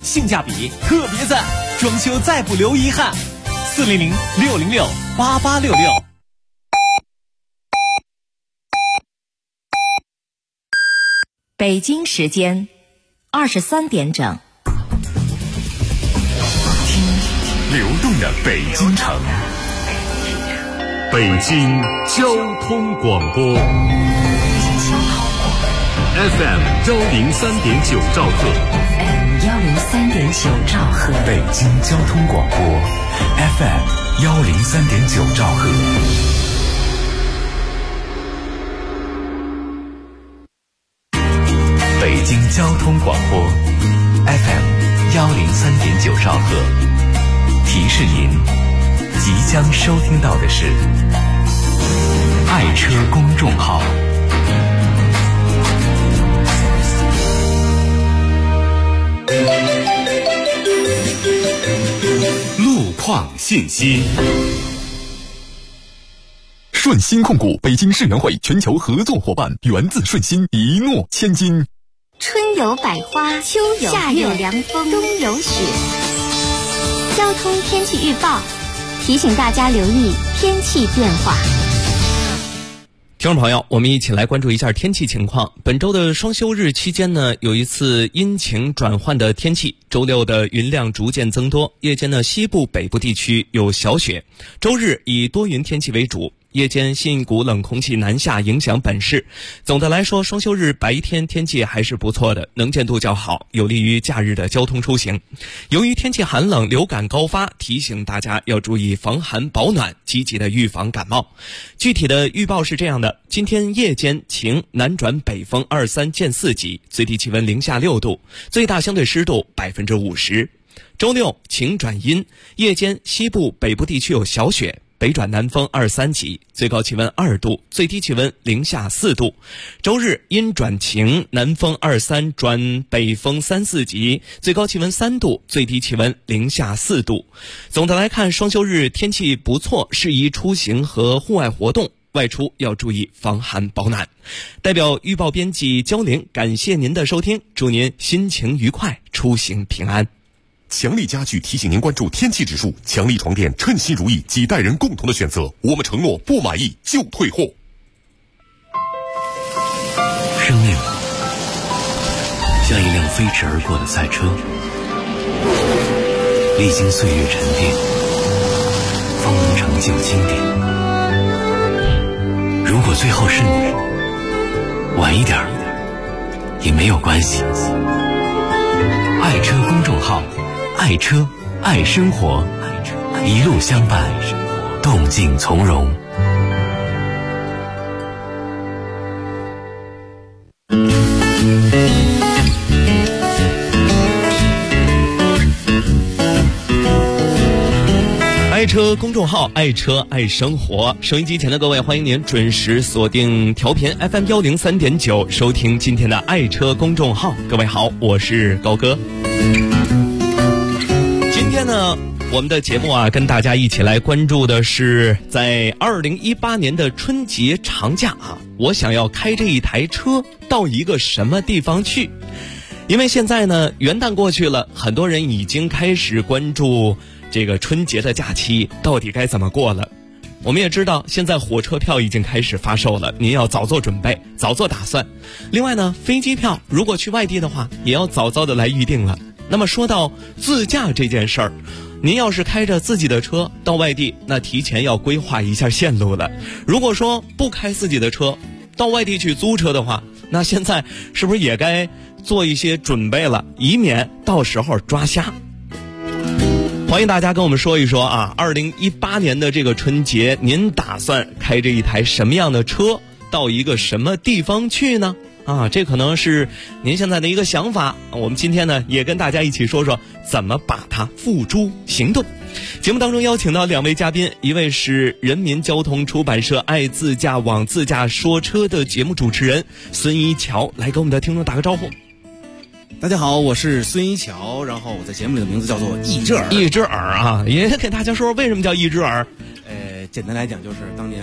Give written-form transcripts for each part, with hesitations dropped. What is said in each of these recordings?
性价比特别赞，装修再不留遗憾。400-606-8866。 北京时间23点整。 听流动的北京城，北京交通广播 FM 103.9兆赫， 103.9兆赫， 北京交通广播 FM 103.9兆赫。北京交通广播 FM 103.9兆赫，提示您即将收听到的是爱车公众号。路况信息。 顺鑫控股北京世园会全球合作伙伴，源自顺鑫，一诺千金。 春有百花，秋有夏有凉风，冬有雪。交通天气预报提醒大家留意天气变化。 听众朋友，我们一起来关注一下天气情况。本周的双休日期间呢，有一次阴晴转换的天气。周六的云量逐渐增多，夜间呢西部北部地区有小雪。周日以多云天气为主，夜间新一股冷空气南下，影响本市。总的来说，双休日白天天气还是不错的，能见度较好，有利于假日的交通出行。由于天气寒冷，流感高发，提醒大家要注意防寒保暖，积极的预防感冒。具体的预报是这样的：今天夜间晴，南转北风23见4级，最低气温零下6度，最大相对湿度50%。周六晴转阴，夜间西部北部地区有小雪，北转南风23级，最高气温2度，最低气温零下4度。周日阴转晴，南风23转北风3、4级，最高气温3度，最低气温零下4度。总的来看，双休日天气不错，适宜出行和户外活动，外出要注意防寒保暖。代表预报编辑焦玲，感谢您的收听，祝您心情愉快，出行平安。 强力家具提醒您关注天气指数，强力床垫称心如意，几代人共同的选择，我们承诺不满意就退货。 生命像一辆飞驰而过的赛车，历经岁月沉淀，方能成就经典。如果最后是你，晚一点也没有关系。爱车公众号，爱车爱生活，一路相伴，动静从容。 爱车公众号，爱车爱生活。收音机前的各位，欢迎您准时锁定调频 FM 103.9，收听今天的爱车公众号。各位好，我是高哥。今天呢，我们的节目跟大家一起来关注的是在2018年的春节长假我想要开这一台车到一个什么地方去。因为现在呢，元旦过去了，很多人已经开始关注这个春节的假期到底该怎么过了。我们也知道，现在火车票已经开始发售了，您要早做准备，早做打算。另外呢，飞机票如果去外地的话，也要早早的来预定了。那么说到自驾这件事儿，您要是开着自己的车到外地，那提前要规划一下线路了。如果说不开自己的车到外地去租车的话，那现在是不是也该做一些准备了，以免到时候抓瞎。欢迎大家跟我们说一说2018年的这个春节，您打算开着一台什么样的车到一个什么地方去呢？这可能是您现在的一个想法。我们今天呢，也跟大家一起说说怎么把它付诸行动。节目当中邀请到2位嘉宾，一位是人民交通出版社爱自驾网自驾说车的节目主持人孙一桥，来跟我们的听众打个招呼。 大家好，我是孙一桥，然后我在节目里的名字叫做一只耳。 一只耳也给大家说说为什么叫一只耳。 简单来讲就是当年我的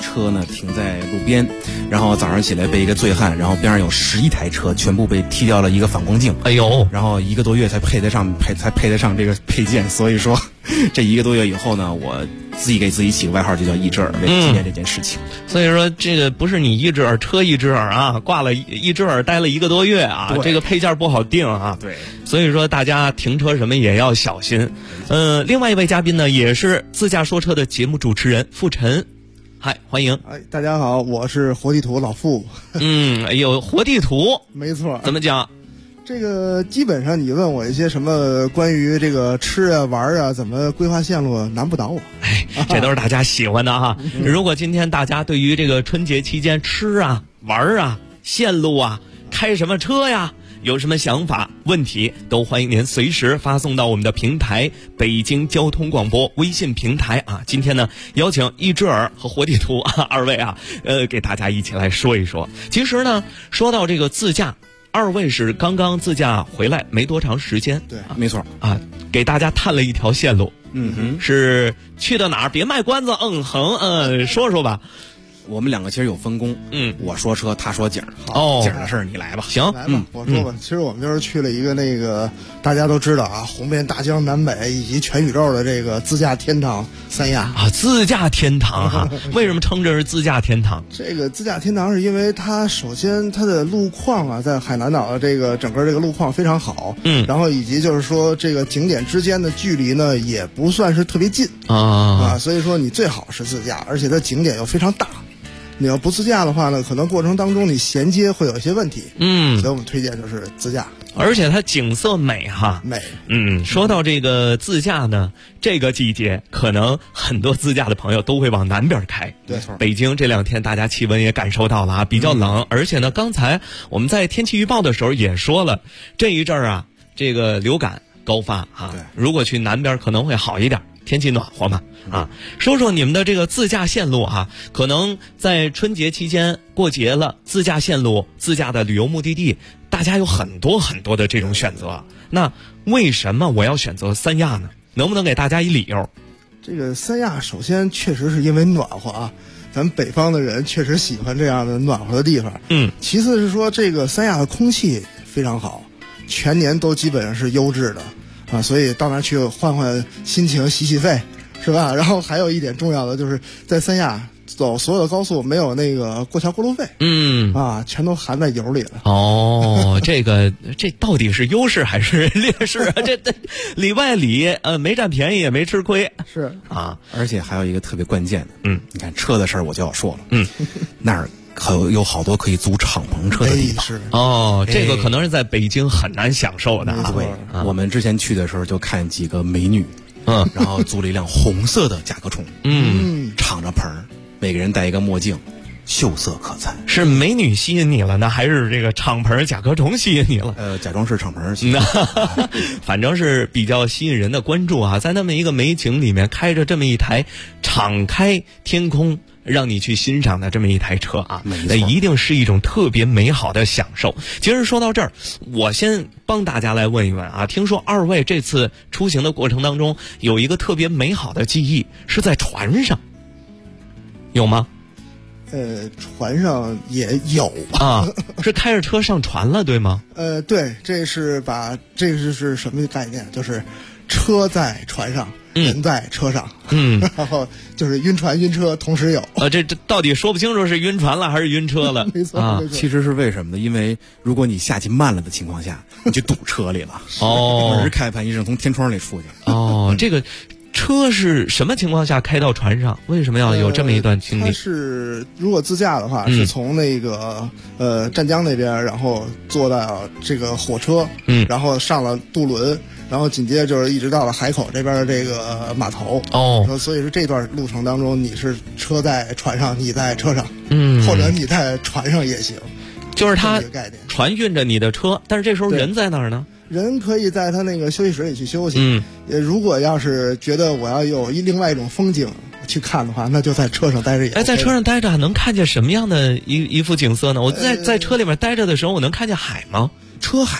车呢停在路边，然后早上起来被一个醉汉，然后边上有11台车全部被踢掉了一个反光镜， 哎呦， 然后1个多月才配得上这个配件，所以说这1个多月以后呢，我自己给自己起个外号就叫一只耳，为纪念这件事情。 所以说这个不是你一只耳车一只耳啊，挂了一只耳待了1个多月啊，这个配件不好定啊。 对， 所以说大家停车什么也要小心。另外一位嘉宾呢，也是自驾说车的节目主持人傅晨。嗨，欢迎！ 哎，大家好，我是活地图老傅。 有活地图， 没错。 怎么讲？ 这个基本上你问我一些什么关于这个吃啊玩啊怎么规划线路，难不倒我。 哎，这都是大家喜欢的哈。如果今天大家对于这个春节期间吃啊玩啊线路啊开什么车呀，有什么想法问题，都欢迎您随时发送到我们的平台北京交通广播微信平台啊。今天呢，邀请一只耳和活地图啊二位啊，给大家一起来说一说。其实呢，说到这个自驾，二位是刚刚自驾回来没多长时间， 对， 没错啊，给大家探了一条线路。是去到哪儿？别卖关子，说说吧。 我们两个其实有分工，我说车，他说景儿。景儿的事儿你来吧。 行， 来吧，我说吧。其实我们就是去了一个那个大家都知道啊，红遍大江南北以及全宇宙的这个自驾天堂三亚啊，自驾天堂哈。为什么称这是自驾天堂？ 这个自驾天堂是因为它首先它的路况啊，在海南岛的这个整个这个路况非常好，然后以及就是说这个景点之间的距离呢也不算是特别近啊，所以说你最好是自驾，而且它景点又非常大。你要不自驾的话呢，可能过程当中你衔接会有一些问题。所以我们推荐就是自驾， 而且它景色美哈， 美。 说到这个自驾呢，这个季节可能很多自驾的朋友都会往南边开。 对， 北京这2天大家气温也感受到了啊，比较冷，而且呢，刚才我们在天气预报的时候也说了，这一阵儿啊，这个流感高发啊，如果去南边可能会好一点。天气暖和嘛啊，说说你们的这个自驾线路啊，可能在春节期间过节了，自驾线路、自驾的旅游目的地，大家有很多很多的这种选择。那为什么我要选择三亚呢？能不能给大家一理由？ 这个三亚首先确实是因为暖和啊，咱们北方的人确实喜欢这样的暖和的地方。其次是说这个三亚的空气非常好，全年都基本上是优质的。啊，所以到那儿去换换心情、洗洗肺，是吧？然后还有一点重要的就是在三亚走所有的高速没有那个过桥过路费，全都含在油里了。 这到底是优势还是劣势啊？这里外里没占便宜也没吃亏， 是啊。而且还有一个特别关键的，你看车的事儿我就要说了，那儿有好多可以租敞篷车的地方。这个可能是在北京很难享受的啊。 对，我们之前去的时候就看几个美女，然后租了一辆红色的甲壳虫，敞着篷，每个人戴一个墨镜，秀色可餐。 是美女吸引你了呢，还是这个敞篷甲壳虫吸引你了？ 假装是敞篷吸引。 反正是比较吸引人的关注啊，在那么一个美景里面开着这么一台敞开天空让你去欣赏的这么一台车啊，那一定是一种特别美好的享受。其实说到这儿，我先帮大家来问一问啊，听说二位这次出行的过程当中有一个特别美好的记忆是在船上，有吗？ 船上也有啊，是开着车上船了，对吗？ 对，这是什么概念？就是车在船上。人在车上，然后就是晕船晕车同时有。 这到底说不清楚是晕船了还是晕车了。 没错， 其实是为什么呢？因为如果你下去慢了的情况下，你就堵车里了。门开盘一声从天窗里出去。 这个车是什么情况下开到船上？为什么要有这么一段经历？ 它是如果自驾的话，是从那个湛江那边，然后坐到这个火车，然后上了渡轮。然后紧接着就是一直到了海口这边的这个码头所以说这段路程当中，你是车在船上，你在车上，或者你在船上也行， 就是它船运着你的车，但是这时候人在哪儿呢？ 人可以在他那个休息室里去休息。如果要是觉得我要有另外一种风景去看的话，那就在车上待着也。 在车上待着能看见什么样的一幅景色呢？我在车里面待着的时候，我能看见海吗？ 车海啊。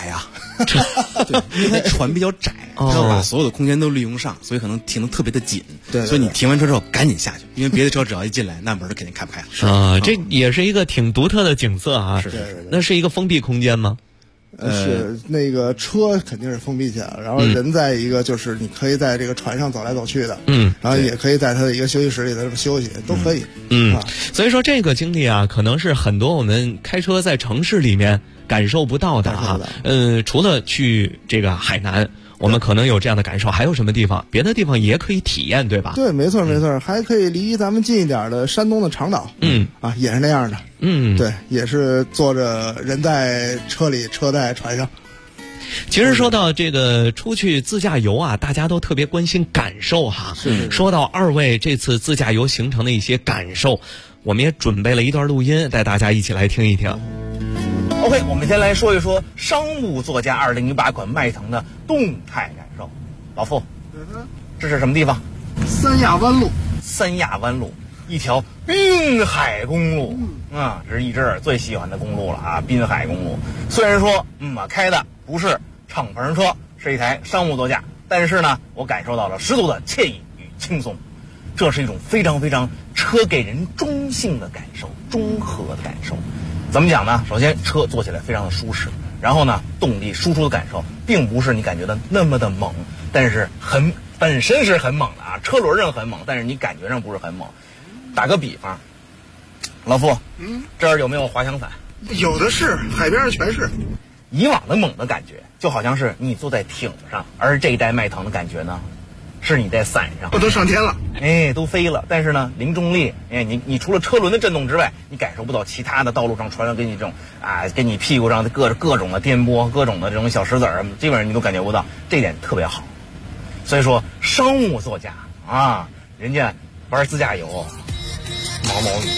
对，因为船比较窄，要把所有的空间都利用上，所以可能停得特别的紧。 对， 所以你停完车之后赶紧下去，因为别的车只要一进来，那门就肯定开不开了。 啊，这也是一个挺独特的景色啊。 是。 那是一个封闭空间吗？ 是那个车肯定是封闭起来了，然后人在一个就是你可以在这个船上走来走去的，然后也可以在它的一个休息室里头休息，都可以。 所以说这个经历啊，可能是很多我们开车在城市里面感受不到的啊。除了去这个海南，我们可能有这样的感受，还有什么地方？别的地方也可以体验，对吧？ 对，没错，还可以离咱们近一点的山东的长岛，也是那样的。对，也是坐着人在车里，车在船上。 其实说到这个出去自驾游啊，大家都特别关心感受哈。说到二位这次自驾游行程的一些感受，我们也准备了一段录音，带大家一起来听一听。 OK， 我们先来说一说商务座驾2018款迈腾的动态感受。老傅，这是什么地方？ 三亚湾路。 三亚湾路，一条滨海公路啊，这是一只耳最喜欢的公路了啊！滨海公路虽然说我开的不是敞篷车，是一台商务座驾，但是呢，我感受到了十足的惬意与轻松。这是一种非常非常车给人中性的感受，中和的感受。怎么讲呢？首先，车坐起来非常的舒适，然后呢，动力输出的感受并不是你感觉的那么的猛，但是本身是很猛的啊，车轮上很猛，但是你感觉上不是很猛。打个比方，老傅，这儿有没有滑翔伞？ 有的是，海边全是。 以往的猛的感觉，就好像是你坐在艇上，而这一代迈腾的感觉呢，是你在伞上， 我都上天了， 都飞了。但是呢，零重力，你除了车轮的震动之外，你感受不到其他的道路上船上给你这种给你屁股上的各种的颠簸，各种的这种小石子儿，基本上你都感觉不到，这一点特别好。所以说，商务座驾啊，人家玩自驾游，毛毛雨。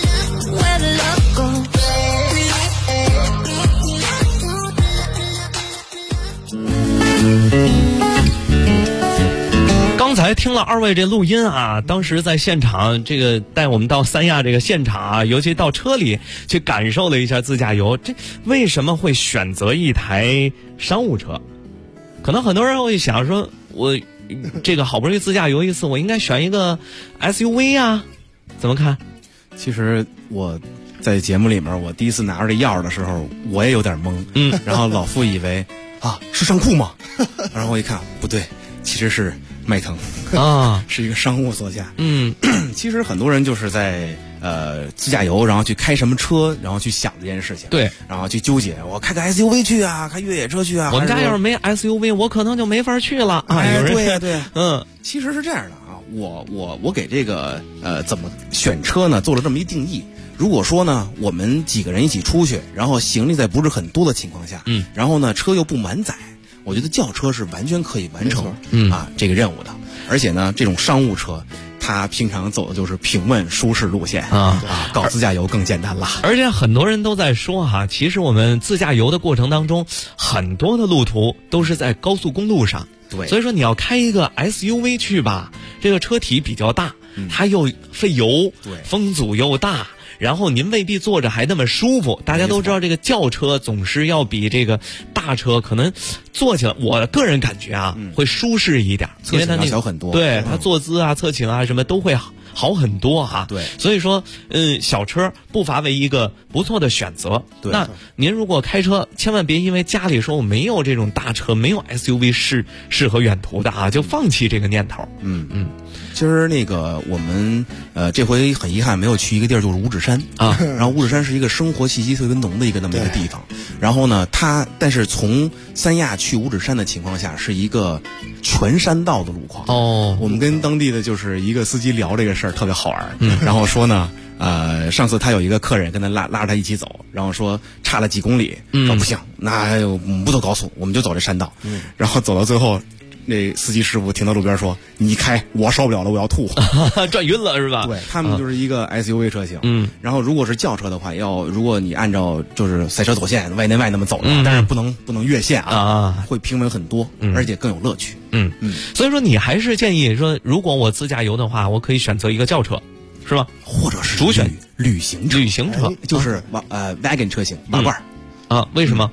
刚才听了二位这录音啊，当时在现场这个带我们到三亚这个现场啊，尤其到车里去感受了一下自驾游。这为什么会选择一台商务车？可能很多人会想说，我这个好不容易自驾游一次，我应该选一个 SUV 啊？怎么看？ 其实我在节目里面，我第一次拿着这钥匙的时候，我也有点懵。然后老傅以为是商库吗？然后我一看不对，其实是迈腾啊，是一个商务座驾。其实很多人就是在自驾游，然后去开什么车，然后去想这件事情。 对， 然后去纠结，我开个 SUV 去啊，开越野车去啊。 我们家要是没 SUV， 我可能就没法去了啊。 对呀，对呀，其实是这样的啊，我给这个怎么选车呢做了这么一定义。如果说呢，我们几个人一起出去，然后行李在不是很多的情况下，然后呢车又不满载，我觉得轿车是完全可以完成这个任务的。而且呢，这种商务车，它平常走的就是平稳舒适路线搞自驾游更简单了。 而且很多人都在说其实我们自驾游的过程当中，很多的路途都是在高速公路上。 对， 所以说你要开一个 SUV 去吧，这个车体比较大，它又费油， 对， 风阻又大。然后您未必坐着还那么舒服，大家都知道这个轿车总是要比这个大车可能坐起来，我个人感觉会舒适一点， 因为它小很多， 对，它坐姿侧倾什么都会好很多对， 所以说小车不乏为一个不错的选择。 对， 那您如果开车，千万别因为家里说我没有这种大车，没有 SUV 适合远途的就放弃这个念头。 其实那个我们这回很遗憾没有去一个地儿，就是五指山然后五指山是一个生活气息特别浓的那么一个地方。然后呢，但是从三亚去五指山的情况下，是一个全山道的路况。我们跟当地的就是一个司机聊这个事儿特别好玩。然后说呢，上次他有一个客人跟他拉着他一起走，然后说差了几公里，说不行，那我们不走高速，我们就走这山道。然后走到最后，那司机师傅停到路边说：“你开，我受不了了，我要吐。” 转晕了是吧？ 对，他们就是一个 SUV 车型。然后如果是轿车的话，如果你按照就是赛车走线外内外那么走的话，但是不能越线会平稳很多，而且更有乐趣。 所以说你还是建议说，如果我自驾游的话，我可以选择一个轿车，是吧？ 或者是主选旅行车， 旅行车就是wagon 车型，瓦罐为什么？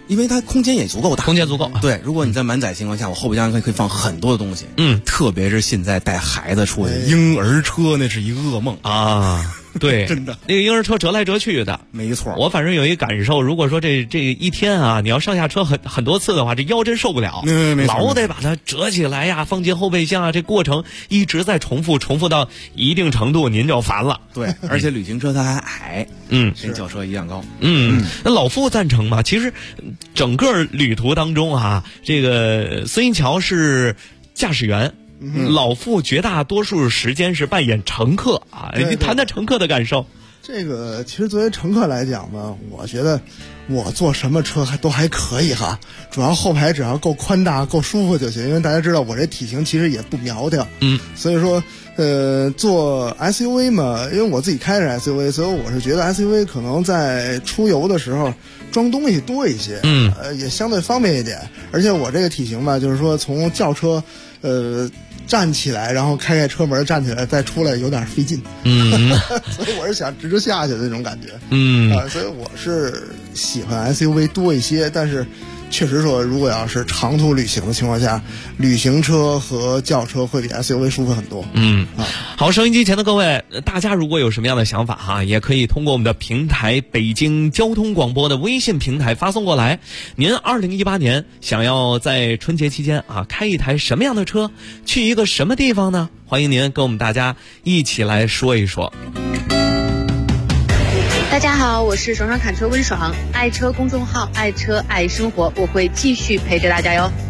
因为它空间也足够大， 空间足够。 对，如果你在满载情况下，我后备箱可以放很多的东西。特别是现在带孩子出去，婴儿车那是一个噩梦啊。对， 真的， 那个婴儿车折来折去的， 没错。 我反正有一感受，如果说这一天啊，你要上下车很多次的话，这腰真受不了，老得把它折起来呀，放进后备箱啊，这过程一直在重复到一定程度，您就烦了。 对，而且旅行车它还矮，跟轿车一样高。 那老傅赞成吗？其实整个旅途当中啊，这个孙银桥是驾驶员。老傅绝大多数时间是扮演乘客啊，你谈谈乘客的感受。 这个其实作为乘客来讲呢，我觉得我坐什么车都还可以哈，主要后排只要够宽大够舒服就行，因为大家知道我这体型其实也不苗条，所以说做 SUV 嘛，因为我自己开着 SUV， 所以我是觉得 SUV 可能在出游的时候装东西多一些，也相对方便一点，而且我这个体型吧，就是说从轿车站起来，然后开车门站起来再出来有点费劲，所以我是想直直下去的那种感觉，所以我是喜欢 SUV 多一些，但是确实说，如果要是长途旅行的情况下，旅行车和轿车会比 SUV 舒服很多。 好，收音机前的各位，大家如果有什么样的想法哈，也可以通过我们的平台北京交通广播的微信平台发送过来。您2018年想要在春节期间啊开一台什么样的车，去一个什么地方呢？欢迎您跟我们大家一起来说一说。 大家好，我是爽爽侃车温爽，爱车公众号爱车爱生活，我会继续陪着大家哟。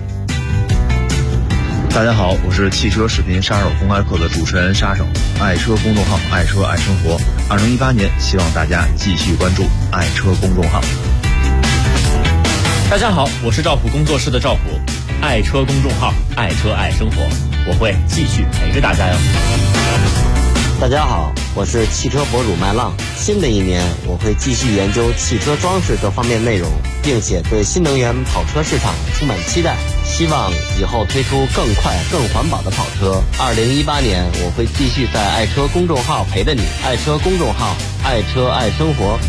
大家好，我是汽车视频杀手公开课的主持人杀手，爱车公众号爱车爱生活。2018年希望大家继续关注爱车公众号。 大家好，我是赵普工作室的赵普，爱车公众号爱车爱生活，我会继续陪着大家哟。 大家好，我是汽车博主麦浪。新的一年，我会继续研究汽车装饰各方面内容，并且对新能源跑车市场充满期待，希望以后推出更快、更环保的跑车。2018年，我会继续在爱车公众号陪着你，爱车公众号，爱车爱生活。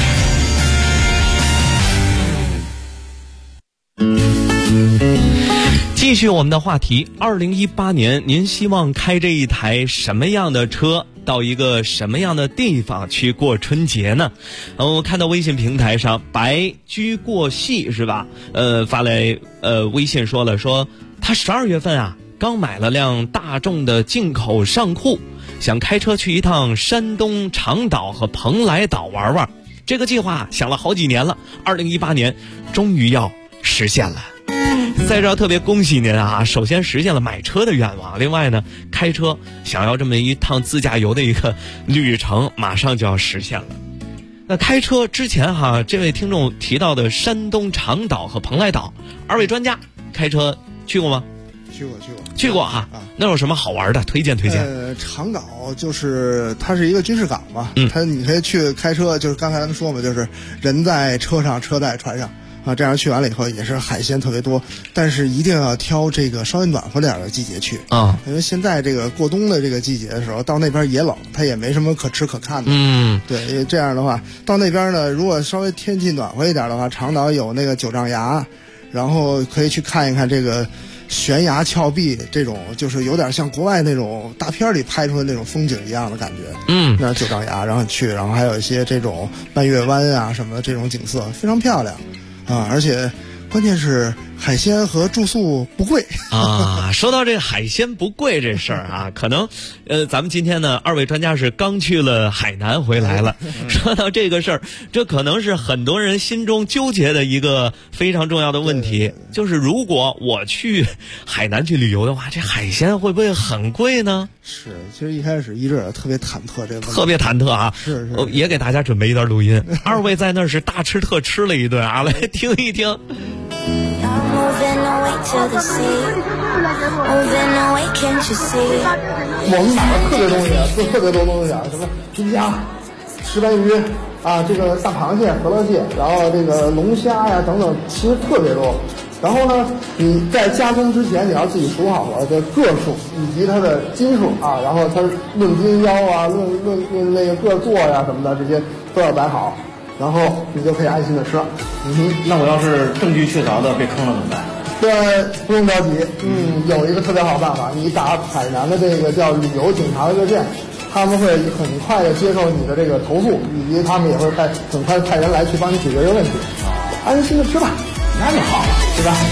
继续我们的话题，2018年您希望开着一台什么样的车到一个什么样的地方去过春节呢？我看到微信平台上白驹过隙是吧？发来微信说他12月份啊刚买了辆大众的进口尚酷，想开车去一趟山东长岛和蓬莱岛玩玩。这个计划想了好几年了，2018年终于要实现了。在这儿特别恭喜您啊！首先实现了买车的愿望，另外呢，开车想要这么一趟自驾游的一个旅程，马上就要实现了。那开车之前哈，这位听众提到的山东长岛和蓬莱岛，二位专家开车去过吗？去过哈。那有什么好玩的？推荐。 长岛就是它是一个军事港嘛，你可以去开车，就是刚才咱们说嘛，就是人在车上，车在船上。这样去完了以后也是海鲜特别多，但是一定要挑这个稍微暖和点的季节去啊，因为现在这个过冬的这个季节的时候，到那边也冷，它也没什么可吃可看的。对，这样的话到那边呢，如果稍微天气暖和一点的话，长岛有那个九丈崖，然后可以去看一看这个悬崖峭壁，这种就是有点像国外那种大片里拍出的那种风景一样的感觉。那九丈崖，然后去，然后还有一些这种半月湾啊什么的这种景色，非常漂亮。而且关键是海鲜和住宿不贵啊。说到这个海鲜不贵这事儿啊，可能咱们今天呢二位专家是刚去了海南回来了。说到这个事儿，这可能是很多人心中纠结的一个非常重要的问题，就是如果我去海南去旅游的话，这海鲜会不会很贵呢？ 是，其实一开始一直也特别忐忑这个问题， 特别忐忑啊。 是也给大家准备一段录音，二位在那是大吃特吃了一顿啊，来听一听。 我们买了特别东西，特别多东西啊，什么皮虾、石斑鱼啊，这个大螃蟹、河洛蟹，然后这个龙虾呀等等，其实特别多。然后呢，你在加工之前你要自己数好了这个数以及它的斤数啊，然后它论斤腰啊、论那个个座呀什么的，这些都要摆好。 然后你就可以安心的吃了。 那我要是证据确凿的被坑了怎么办？ 对，不用着急，有一个特别好办法，你打海南的这个叫旅游警察的热线，他们会很快的接受你的这个投诉，以及他们也会很快派人来去帮你解决这个问题。安心的吃吧， 那就好了，对吧？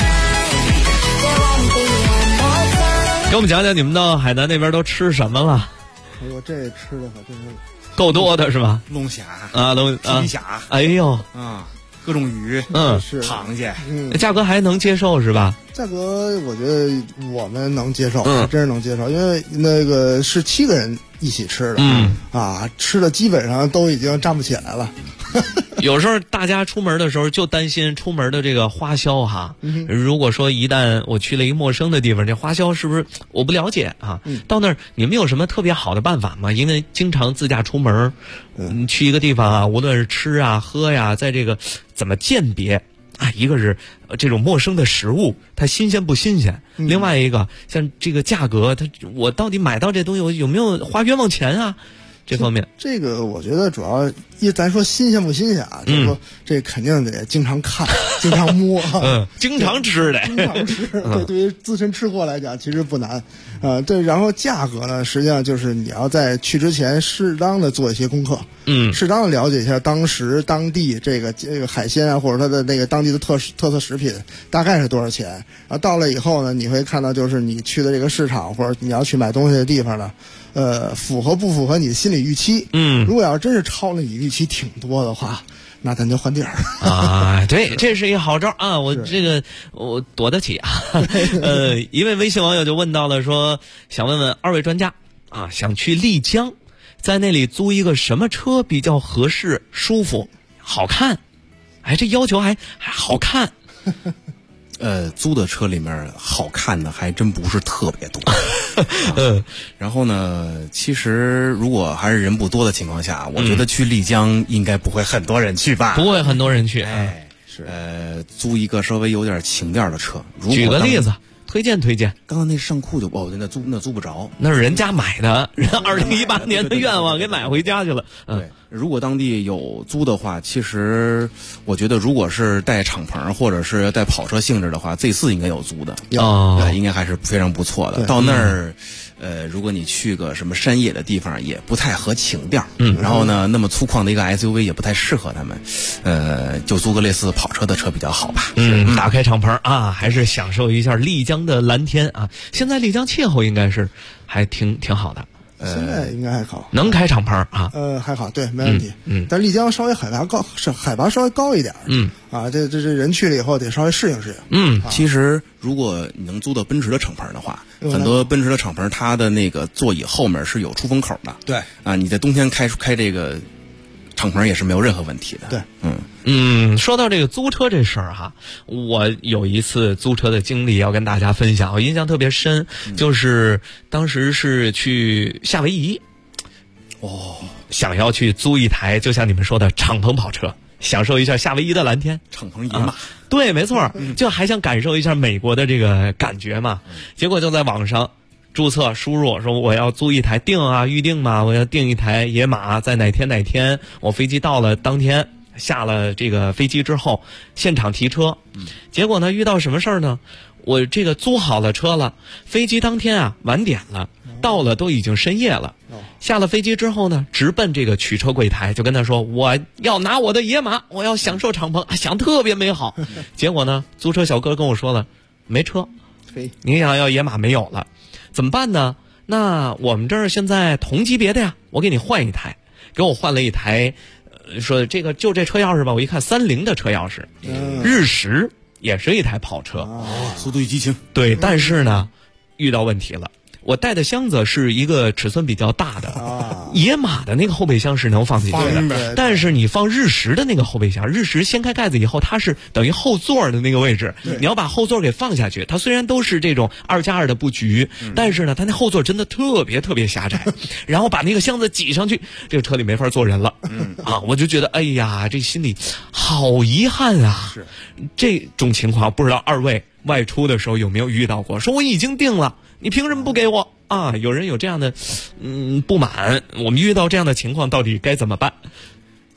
给我们讲讲你们到海南那边都吃什么了？ 哎呦，这吃的可真是够多的是吧？ 龙虾啊， 皮虾， 哎呦啊，各种鱼， 是螃蟹， 价格还能接受是吧？ 价格我觉得我们能接受，真是能接受，因为那个是7个人一起吃的，吃的基本上都已经站不起来了。 有时候大家出门的时候就担心出门的这个花销哈。如果说一旦我去了一个陌生的地方，这花销是不是我不了解啊？到那儿你们有什么特别好的办法吗？因为经常自驾出门，去一个地方啊，无论是吃啊、喝呀，在这个怎么鉴别啊？一个是这种陌生的食物，它新鲜不新鲜；另外一个像这个价格，我到底买到这东西我有没有花冤枉钱啊？这方面， 这个我觉得主要咱说新鲜不新鲜啊，就是说这肯定得经常看，经常摸， 经常吃的， 经常吃。对于资深吃货来讲，其实不难，对。然后价格呢，实际上就是你要在去之前适当的做一些功课，适当的了解一下当地这个海鲜啊，或者它的那个当地的特色食品大概是多少钱。然后到了以后呢，你会看到就是你去的这个市场或者你要去买东西的地方呢。符合不符合你的心理预期？如果要真是超了你预期挺多的话，那咱就换地儿啊。对，这是一好招啊！我躲得起啊。一位微信网友就问到了说，想问问2位专家啊，想去丽江，在那里租一个什么车比较合适、舒服、好看？哎，这要求还好看。 租的车里面好看的还真不是特别多。然后呢，其实如果还是人不多的情况下，我觉得去丽江应该不会很多人去吧？ 不会很多人去。 是租一个稍微有点情调的车。 举个例子，推荐。 刚刚那上库就那租不着， 那是人家买的，人2018年的愿望给买回家去了。 对。如果当地有租的话，其实我觉得如果是带敞篷或者是带跑车性质的话 ，Z4 应该有租的，应该还是非常不错的。到那儿，如果你去个什么山野的地方，也不太合情调。然后呢，那么粗犷的一个 SUV 也不太适合他们。就租个类似跑车的车比较好吧。 打开敞篷啊，还是享受一下丽江的蓝天啊。现在丽江气候应该是还挺好的。 现在应该还好， 能开敞篷啊？ 还好，对，没问题。但丽江稍微海拔稍微高一点。这人去了以后得稍微适应适应。其实如果你能租到奔驰的敞篷的话，很多奔驰的敞篷它的那个座椅后面是有出风口的。 对啊，你在冬天开这个敞篷也是没有任何问题的。 对， 说到这个租车这事儿哈，我有一次租车的经历要跟大家分享，我印象特别深，就是当时是去夏威夷，想要去租一台就像你们说的敞篷跑车，享受一下夏威夷的蓝天， 敞篷野马。 对，没错，就还想感受一下美国的这个感觉嘛。结果就在网上注册输入说我要租一台预定嘛，我要订一台野马，在哪天我飞机到了当天下了这个飞机之后现场提车。结果呢遇到什么事儿呢？我这个租好了车了，飞机当天啊晚点了，到了都已经深夜了。下了飞机之后呢，直奔这个取车柜台，就跟他说我要拿我的野马，我要享受敞篷，想特别美好。结果呢租车小哥跟我说了没车，你想要野马没有了，怎么办呢？那我们这儿现在同级别的呀，我给你换一台。给我换了一台，说这个就这车钥匙吧，我一看30的车钥匙，日食也是一台跑车， 速度与激情。 对，但是呢遇到问题了。我带的箱子是一个尺寸比较大的，野马的那个后备箱是能放进去的，但是你放日食的那个后备箱，日食掀开盖子以后，它是等于后座的那个位置，你要把后座给放下去。它虽然都是这种2+2的布局，但是呢，它那后座真的特别狭窄，然后把那个箱子挤上去，这个车里没法坐人了。我就觉得，哎呀，这心里好遗憾啊！这种情况，不知道2位外出的时候有没有遇到过？说我已经定了，你凭什么不给我啊？有人有这样的不满，我们遇到这样的情况到底该怎么办？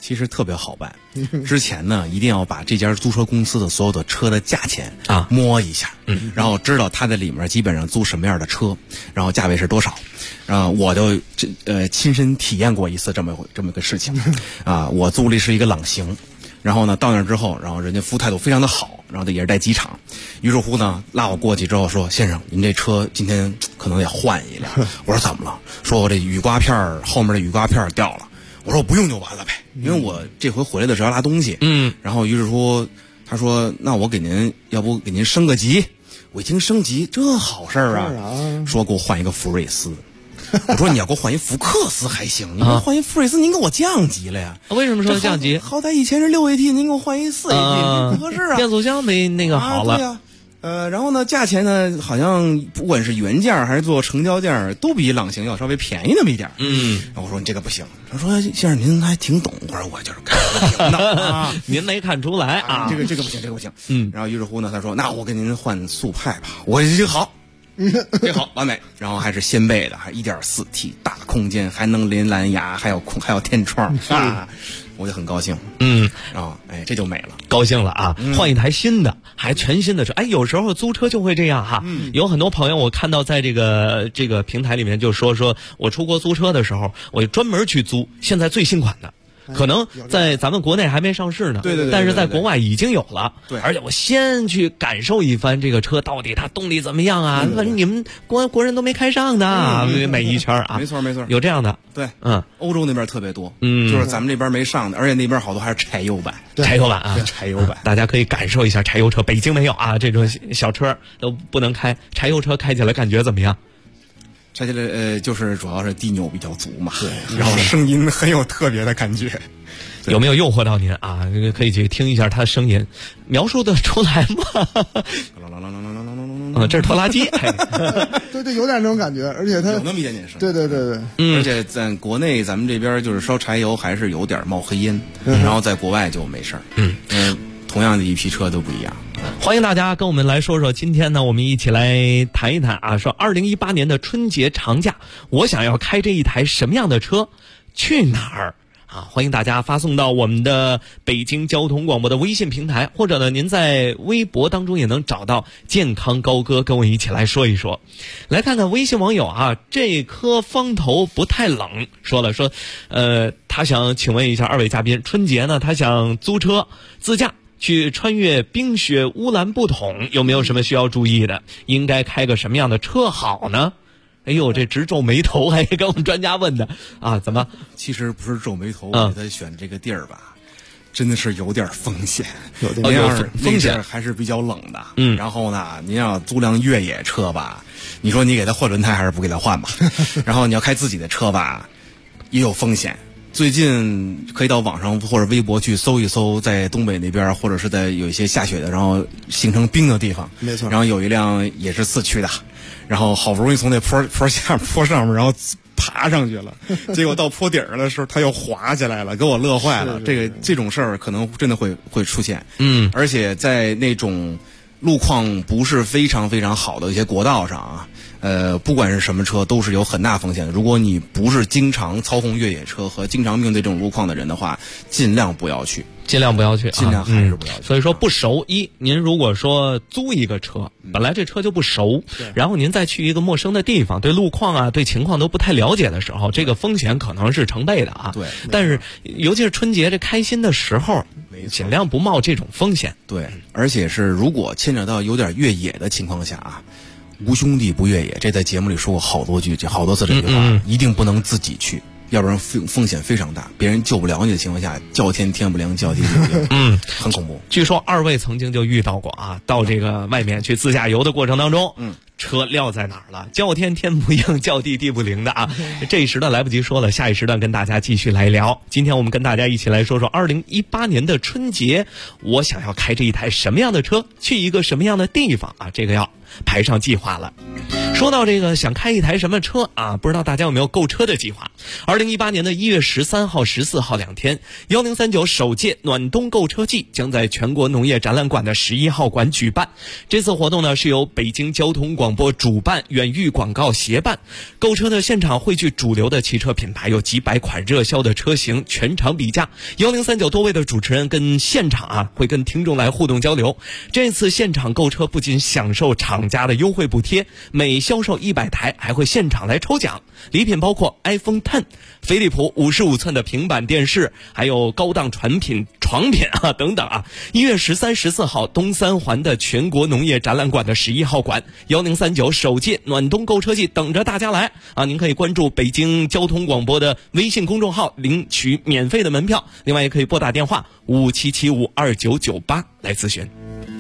其实特别好办。之前呢，一定要把这家租车公司的所有的车的价钱啊摸一下，然后知道它的里面基本上租什么样的车，然后价位是多少。我就亲身体验过一次这么个事情啊，我租的是一个朗行。然后呢，到那之后，然后人家服务态度非常的好，然后也是在机场。于是乎呢，拉我过去之后说：“先生，您这车今天可能得换一辆。”我说：“怎么了？”说我这雨刮片后面的雨刮片掉了。我说：“不用就完了呗，因为我这回回来的时候要拉东西。”然后于是乎他说：“那我要不给您升个级？”我一听升级，这好事儿啊！说给我换一个福睿斯。我说你要给我换一福克斯还行，你给我换一福睿斯，您给我降级了呀？ 为什么说降级？ 好歹以前是6AT，您给我换一4AT，不合适啊！ 变速箱没那个好了。 对呀。然后呢，价钱呢，好像不管是原价还是做成交价，都比朗行要稍微便宜那么一点。然后我说你这个不行。他说先生您还挺懂。我说我就是看不懂的啊， 您没看出来啊？ 这个不行，这个不行。然后于是乎呢，他说那我给您换速派吧。我这个好。这好完美，然后还是掀背的，还 1.4T 大空间，还能连蓝牙，还有天窗啊，我就很高兴。然后这就美了， 高兴了啊！换一台新的，还全新的车。有时候租车就会这样哈。有很多朋友我看到在这个平台里面就说我出国租车的时候，我就专门去租现在最新款的。可能在咱们国内还没上市呢， 对， 但是在国外已经有了。 对， 而且我先去感受一番这个车到底它动力怎么样啊？你们国人都没开上呢，每一圈啊。 没错， 有这样的。 对，欧洲那边特别多，就是咱们这边没上的，而且那边好多还是柴油版。 柴油版啊， 柴油版， 大家可以感受一下柴油车。北京没有啊，这种小车都不能开，柴油车开起来感觉怎么样？ 拆起来就是主要是低扭比较足嘛，对，然后声音很有特别的感觉。 有没有诱惑到您啊？可以去听一下他的声音，描述得出来吗？这是拖拉机。 对，有点那种感觉，而且它有那么一点点声。 对。 而且在国内咱们这边就是烧柴油还是有点冒黑烟，然后在国外就没事儿。同样的一批车都不一样。 欢迎大家跟我们来说说，今天呢，我们一起来谈一谈啊，说2018年的春节长假，我想要开这一台什么样的车，去哪儿啊？欢迎大家发送到我们的北京交通广播的微信平台，或者呢，您在微博当中也能找到健康高歌，跟我一起来说一说。来看看微信网友啊，这颗方头不太冷，说他想请问一下二位嘉宾，春节呢，他想租车自驾去穿越冰雪乌兰布统，有没有什么需要注意的？应该开个什么样的车好呢？哎呦，这直皱眉头，还跟我们专家问的啊？怎么？ 其实不是皱眉头，我给他选这个地儿吧，真的是有点风险， 有风险还是比较冷的。然后呢，您要租辆越野车吧，你说你给他换轮胎还是不给他换吧？然后你要开自己的车吧，也有风险。最近可以到网上或者微博去搜一搜，在东北那边或者是在有一些下雪的，然后形成冰的地方， 没错。 然后有一辆也是四驱的，然后好不容易从那坡上面，然后爬上去了，结果到坡底儿的时候，它又滑起来了，给我乐坏了。这种事儿可能真的会出现。而且在那种路况不是非常非常好的一些国道上啊。不管是什么车都是有很大风险的。如果你不是经常操控越野车和经常面对这种路况的人的话，尽量不要去， 尽量还是不要去。 所以说不熟，您如果说租一个车，本来这车就不熟，然后您再去一个陌生的地方，对路况啊、对情况都不太了解的时候，这个风险可能是成倍的啊。 对， 但是尤其是春节这开心的时候，尽量不冒这种风险。 对，而且是如果牵扯到有点越野的情况下啊。无兄弟不越野，这在节目里说过好多次这句话，一定不能自己去，要不然风险非常大，别人救不了你的情况下，叫天天不灵，叫地地不灵，很恐怖。 据说二位曾经就遇到过啊，到这个外面去自驾游的过程当中，车撂在哪儿了，叫天天不应，叫地地不灵的啊。这一时段来不及说了，下一时段跟大家继续来聊。今天我们跟大家一起来说说2018年的春节，我想要开着一台什么样的车，去一个什么样的地方啊？这个要排上计划了。说到这个想开一台什么车啊，不知道大家有没有购车的计划？ 2018年的1月13号、14号2天，1039首届暖冬购车季将在全国农业展览馆的11号馆举办。这次活动呢是由北京交通广播主办，远域广告协办。购车的现场汇聚主流的汽车品牌，有几百款热销的车型，全场比价。1039多位的主持人跟现场会跟听众来互动交流。这次现场购车不仅享受厂家的优惠补贴，每销售100台还会现场来抽奖，礼品包括 iPhone X、飞利浦55寸的平板电视，还有高档床品等等啊。1月13、14号东三环的全国农业展览馆的11号馆，1039首届暖冬购车季等着大家来啊！您可以关注北京交通广播的微信公众号领取免费的门票，另外也可以拨打电话57752998来咨询。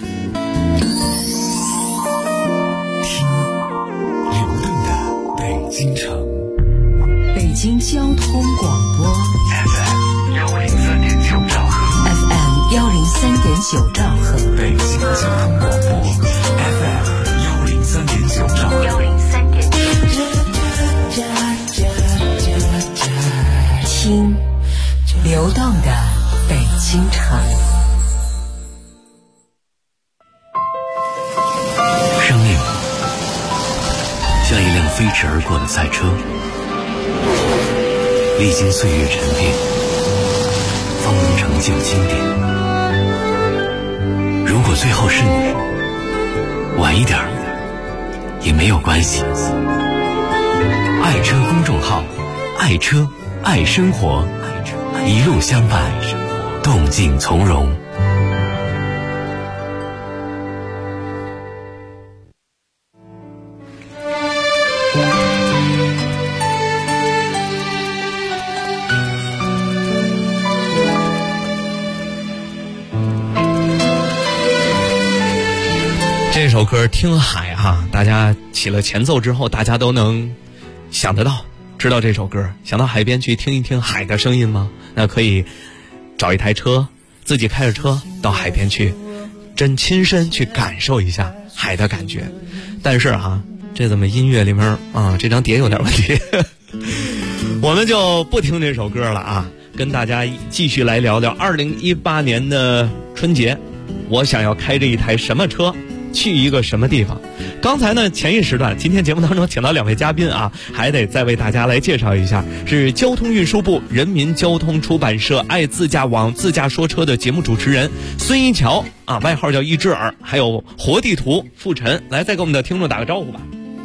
京城， 北京交通广播 FM 103.9兆赫 ，FM 103.9兆赫， 北京交通广播 FM 103.9兆赫 103.9，听流动的北京城。 生命像一辆飞驰而过的赛车，历经岁月沉淀，方能成就经典。如果最后是你，晚一点也没有关系。爱车公众号，爱车爱生活，一路相伴，动静从容。 这首歌听海大家起了前奏之后，大家都能想得到，知道这首歌，想到海边去听一听海的声音吗？那可以找一台车，自己开着车到海边去，真亲身去感受一下海的感觉。但是这怎么音乐里面这张碟有点问题我们就不听这首歌了跟大家继续来聊聊2018年的春节，我想要开着一台什么车去一个什么地方。刚才呢前一时段，今天节目当中请到2位嘉宾还得再为大家来介绍一下，是交通运输部人民交通出版社爱自驾网自驾说车的节目主持人孙一桥外号叫一只耳，还有活地图傅晨，来再给我们的听众打个招呼吧。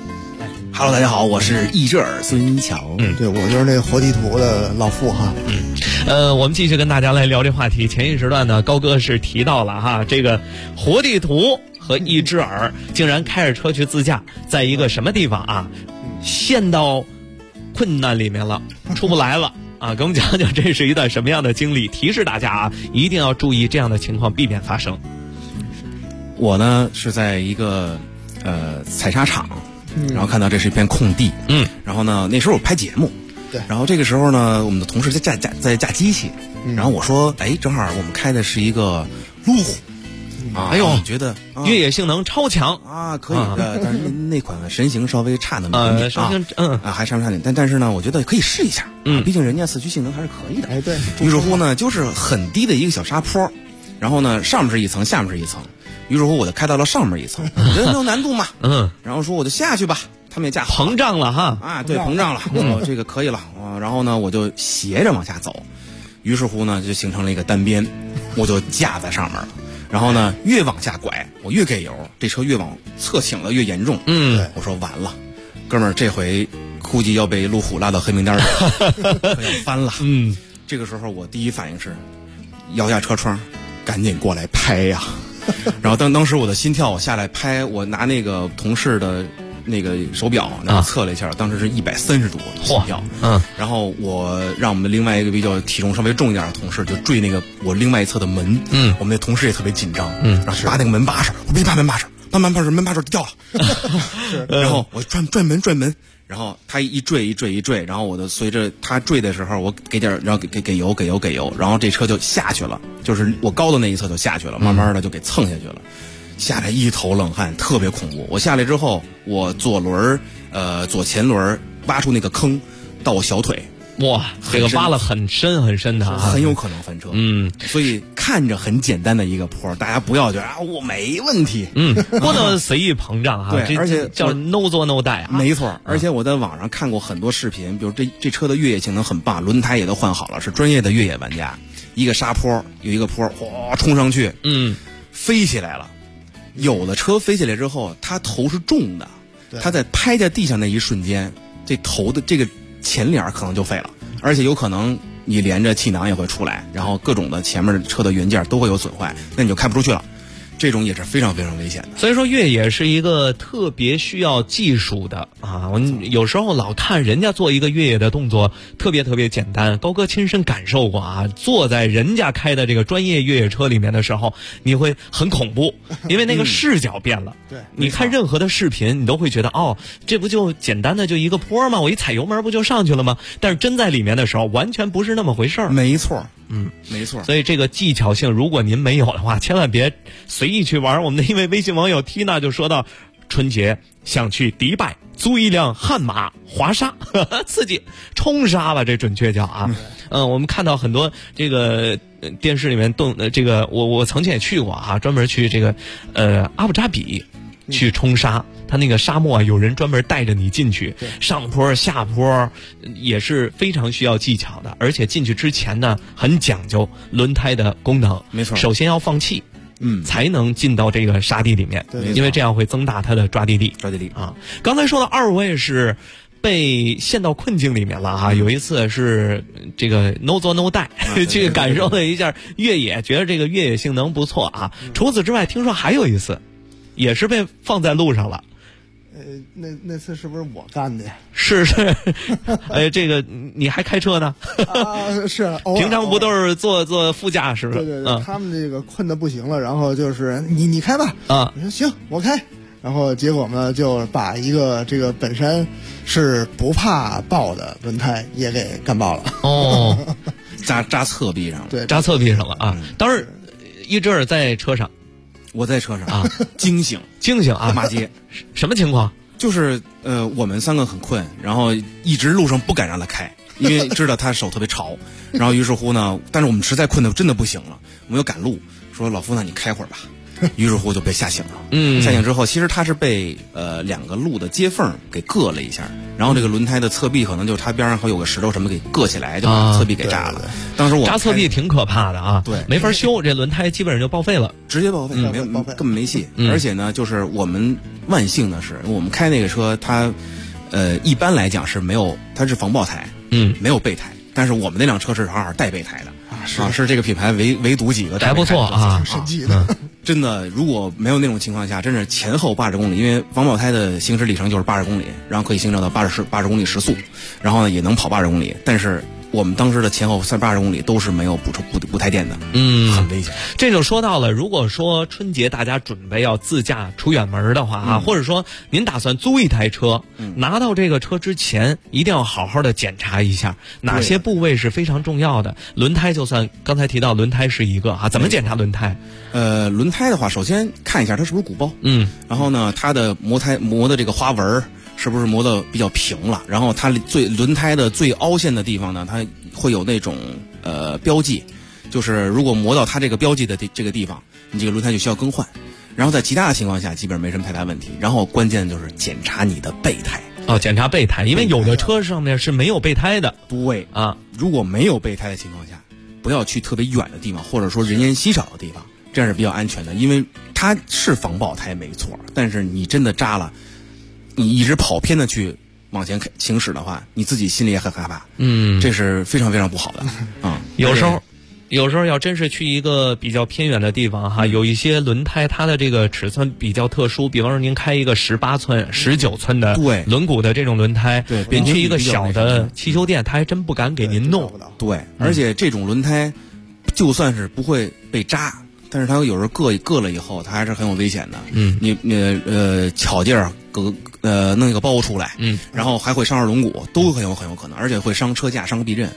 Hello， 大家好，我是一只耳孙一桥。 对，我就是那个活地图的老傅我们继续跟大家来聊这话题。前一时段呢，高哥是提到了这个活地图和一只耳竟然开着车去自驾，在一个什么地方陷到困难里面了，出不来了给我们讲讲这是一段什么样的经历，提示大家一定要注意这样的情况，避免发生。 我呢是在一个采砂场，然后看到这是一片空地，然后呢那时候我拍节目， 对， 然后这个时候呢我们的同事在架机器，然后我说正好我们开的是一个路虎哎呦， 觉得越野性能超强可以的，但是那款神行稍微差那么一点还差点，但是呢我觉得可以试一下，毕竟人家四驱性能还是可以的。 对， 于是乎呢就是很低的一个小沙坡，然后呢上面是一层，下面是一层，于是乎我就开到了上面一层，我觉得没有难度嘛，然后说我就下去吧，他们也架好膨胀了对，膨胀了，这个可以了然后呢我就斜着往下走，于是乎呢就形成了一个单边，我就架在上面了。然后呢越往下拐我越给油，这车越往侧倾的越严重，我说完了，哥们儿这回估计要被路虎拉到黑名单了可要翻了。这个时候我第一反应是摇下车窗赶紧过来拍呀然后当时我的心跳，我下来拍，我拿那个同事的那个手表然后测了一下，当时是130多心跳。然后我让我们另外一个比较体重稍微重一点的同事就坠那个我另外一侧的门，我们那同事也特别紧张，然后拔那个门把手，我别拔门把手，门把手掉了然后我转门，然后他一坠，然后我就随着他坠的时候我给点，然后给油，然后这车就下去了，就是我高的那一侧就下去了，慢慢的就给蹭下去了，下来一头冷汗，特别恐怖。我下来之后，我左前轮挖出那个坑到我小腿， 哇，这个挖了很深很深的啊， 很有可能翻车。所以看着很简单的一个坡，大家不要觉得啊我没问题， 不能随意膨胀啊。 对，而且叫 no 做 no die 啊。 没错，而且我在网上看过很多视频，比如这车的越野性能很棒，轮胎也都换好了，是专业的越野玩家。一个沙坡有一个坡，哗冲上去，飞起来了。有的车飞起来之后，它头是重的，它在拍在地上那一瞬间，这头的这个前脸可能就废了，而且有可能你连着气囊也会出来，然后各种的前面车的元件都会有损坏，那你就开不出去了。这种也是非常非常危险的。 所以说越野是一个特别需要技术的啊。我有时候老看人家做一个越野的动作特别特别简单，高哥亲身感受过啊，坐在人家开的这个专业越野车里面的时候，你会很恐怖，因为那个视角变了。 对， 你看任何的视频，你都会觉得哦，这不就简单的就一个坡吗？我一踩油门不就上去了吗？但是真在里面的时候，完全不是那么回事儿。 没错。没错。 所以这个技巧性，如果您没有的话，千万别随意去玩。我们的一位微信网友 Tina 就说到，春节想去迪拜租一辆悍马滑沙，刺激冲沙吧，这准确叫啊。我们看到很多这个电视里面这个我曾经也去过啊，专门去这个阿布扎比去冲沙。它那个沙漠啊，有人专门带着你进去，上坡下坡也是非常需要技巧的，而且进去之前呢，很讲究轮胎的功能。 没错， 首先要放气，才能进到这个沙地里面，因为这样会增大它的抓地力。啊，刚才说的二位是被陷到困境里面了啊！有一次是这个 no 做 no die，去感受了一下越野，觉得这个越野性能不错啊。除此之外，听说还有一次，也是被放在路上了。 那次是不是我干的呀？ 是，这个你还开车呢？ 是， 平常不都是坐副驾驶吗？ 对，他们这个困得不行了，然后就是你开吧啊， 我说行，我开。然后结果呢，就把一个这个本身是不怕爆的轮胎也给干爆了。 哦， 扎侧壁上了， 对， 扎侧壁上了啊！当时一直在车上。 我在车上啊，惊醒啊， 骂街， 什么情况？ 就是我们三个很困，然后一直路上不敢让他开，因为知道他手特别潮，然后于是乎呢，但是我们实在困得真的不行了，我们又赶路，说老夫那你开会儿吧，于是乎就被吓醒了。吓醒之后，其实他是被两个路的接缝给硌了一下，然后这个轮胎的侧壁可能就它边上还有个石头什么给硌起来，就把侧壁给扎了。当时我扎侧壁挺可怕的啊， 对， 没法修，这轮胎基本上就报废了， 直接报废，没有根本没戏。而且呢，就是我们万幸的是，我们开那个车，它一般来讲是没有，它是防爆胎，没有备胎，但是我们那辆车是正好带备胎的。是这个品牌唯独几个还不错啊， 神奇的。 真的，如果没有那种情况下，真是前后80公里，因为防爆胎的行驶里程就是80公里，然后可以行驶到80公里时速，然后呢也能跑80公里，但是我们当时的前后80公里都是没有补胎垫的，很危险。 这就说到了，如果说春节大家准备要自驾出远门的话啊，或者说您打算租一台车，拿到这个车之前，一定要好好的检查一下哪些部位是非常重要的。轮胎就算刚才提到轮胎是一个啊，怎么检查轮胎？ 轮胎的话，首先看一下它是不是鼓包，然后呢，它的磨的这个花纹是不是磨得比较平了？然后它轮胎的最凹陷的地方呢，它会有那种标记，就是如果磨到它这个标记的这个地方，你这个轮胎就需要更换。然后在其他的情况下，基本上没什么太大问题。然后关键就是检查你的备胎。 检查备胎，因为有的车上面是没有备胎的。 对啊，如果没有备胎的情况下，不要去特别远的地方，或者说人烟稀少的地方，这样是比较安全的。因为它是防爆胎没错，但是你真的扎了，你一直跑偏的去往前行驶的话，你自己心里也很害怕。这是非常非常不好的啊。 有时候要真是去一个比较偏远的地方哈，有一些轮胎它的这个尺寸比较特殊，比方说您开一个18寸、19寸的轮毂的这种轮胎，您去一个小的汽修店，他还真不敢给您弄。 对，而且这种轮胎就算是不会被扎，但是它有时候硌了以后，它还是很有危险的。你巧劲儿弄一个包出来，然后还会伤着轮毂，都很有可能，而且会伤车架、伤避震。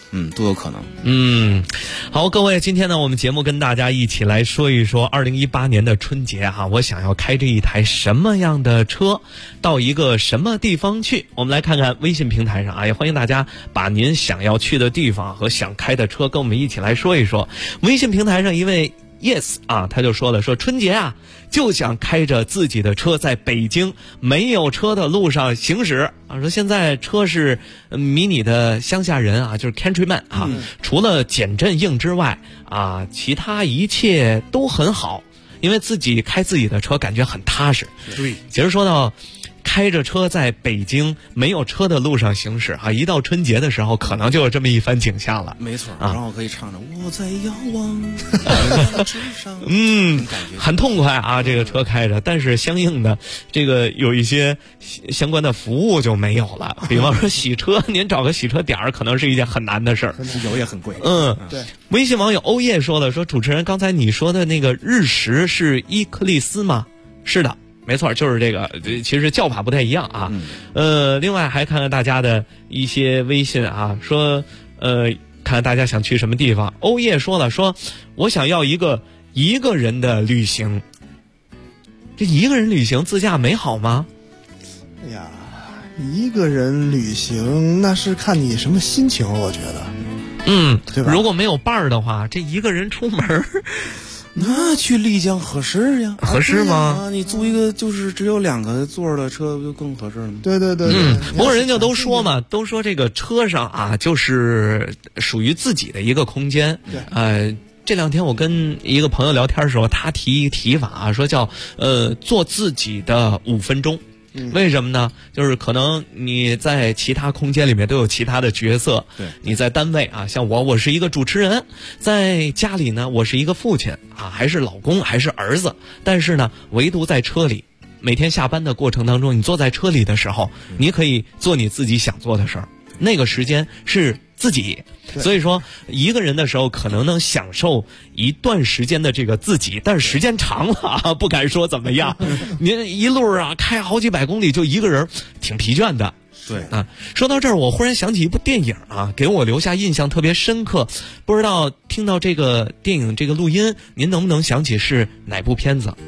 都有可能。 好，各位，今天呢，我们节目跟大家一起来说一说2018年的春节哈，我想要开着一台什么样的车，到一个什么地方去？我们来看看微信平台上啊，也欢迎大家把您想要去的地方和想开的车跟我们一起来说一说。微信平台上一位 Yes 啊，他就说了，说春节啊，就想开着自己的车在北京没有车的路上行驶啊。说现在车是迷你的乡下人啊，就是 Countryman 啊，除了减震硬之外啊，其他一切都很好，因为自己开自己的车感觉很踏实。 对， 其实说到开着车在北京没有车的路上行驶啊，一到春节的时候，可能就有这么一番景象了。 没错，然后可以唱着我在遥望之上， 很痛快啊，这个车开着，但是相应的这个有一些相关的服务就没有了，比方说洗车，您找个洗车点儿可能是一件很难的事儿， 油也很贵。 对。微信网友欧叶说了，说主持人刚才你说的那个日食是伊克利斯吗？是的。没错，就是这个，其实叫法不太一样啊。另外还看看大家的一些微信啊，说看看大家想去什么地方。欧叶说了，说我想要一个人的旅行。这一个人旅行自驾美好吗？ 哎呀，一个人旅行那是看你什么心情，我觉得。对吧？ 如果没有伴儿的话，这一个人出门那去丽江合适呀？ 合适吗？ 你租一个就是只有2个座的车，不就更合适了吗？ 对。 不过人家都说嘛，都说这个车上啊，就是属于自己的一个空间。这2天我跟一个朋友聊天的时候，他提一个提法啊，说叫做自己的5分钟。为什么呢？就是可能你在其他空间里面都有其他的角色。 对， 你在单位啊，像我是一个主持人；在家里呢，我是一个父亲啊，还是老公，还是儿子。但是呢，唯独在车里，每天下班的过程当中，你坐在车里的时候，你可以做你自己想做的事儿。那个时间是自己，所以说一个人的时候可能能享受一段时间的这个自己，但是时间长了啊，不敢说怎么样。您一路啊开好几百公里就一个人，挺疲倦的。 对啊，说到这儿，我忽然想起一部电影啊，给我留下印象特别深刻。不知道听到这个电影这个录音，您能不能想起是哪部片子？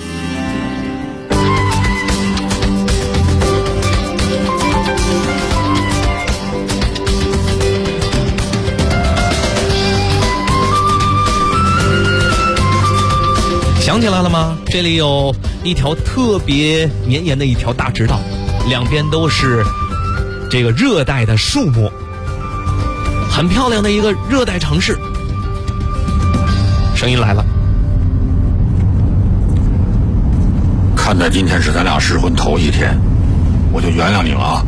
想起来了吗？这里有一条特别绵延的一条大直道，两边都是这个热带的树木，很漂亮的一个热带城市。声音来了， 看在今天是咱俩试婚头一天，我就原谅你了啊。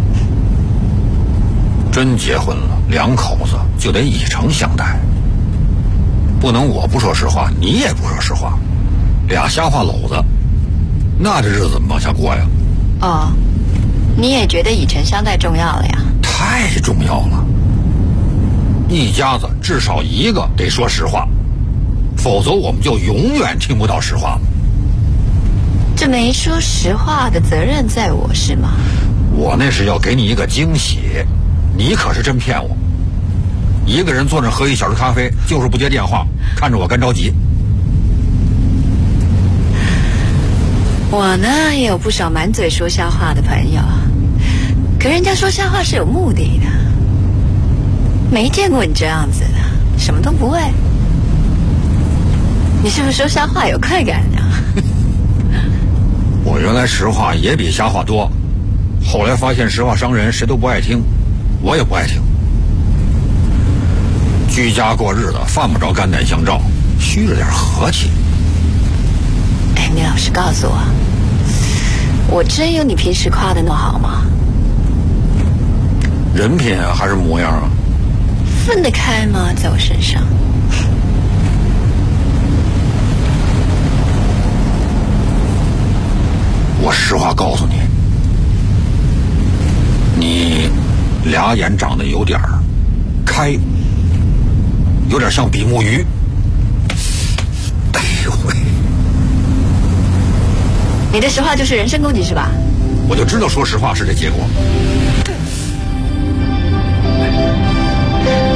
真结婚了，两口子就得以诚相待，不能我不说实话，你也不说实话，俩瞎话篓子，那这日子怎么往下过呀？ 哦，你也觉得以诚相待重要了呀？ 太重要了，一家子至少一个得说实话，否则我们就永远听不到实话了。 这没说实话的责任在我是吗？ 我那是要给你一个惊喜，你可是真骗我。一个人坐那喝1小时咖啡，就是不接电话，看着我干着急。 我呢也有不少满嘴说瞎话的朋友，可人家说瞎话是有目的的，没见过你这样子的，什么都不会。你是不是说瞎话有快感呀？ 我原来实话也比瞎话多，后来发现实话伤人，谁都不爱听，我也不爱听。居家过日子，犯不着肝胆相照，虚着点和气。 哎，你老实告诉我，我真有你平时夸的那么好吗？ 人品啊，还是模样啊？ 分得开吗？在我身上。 我实话告诉你，你俩眼长得有点开，有点像比目鱼。哎呦喂！ 你的实话就是人身攻击是吧？ 我就知道说实话是这结果。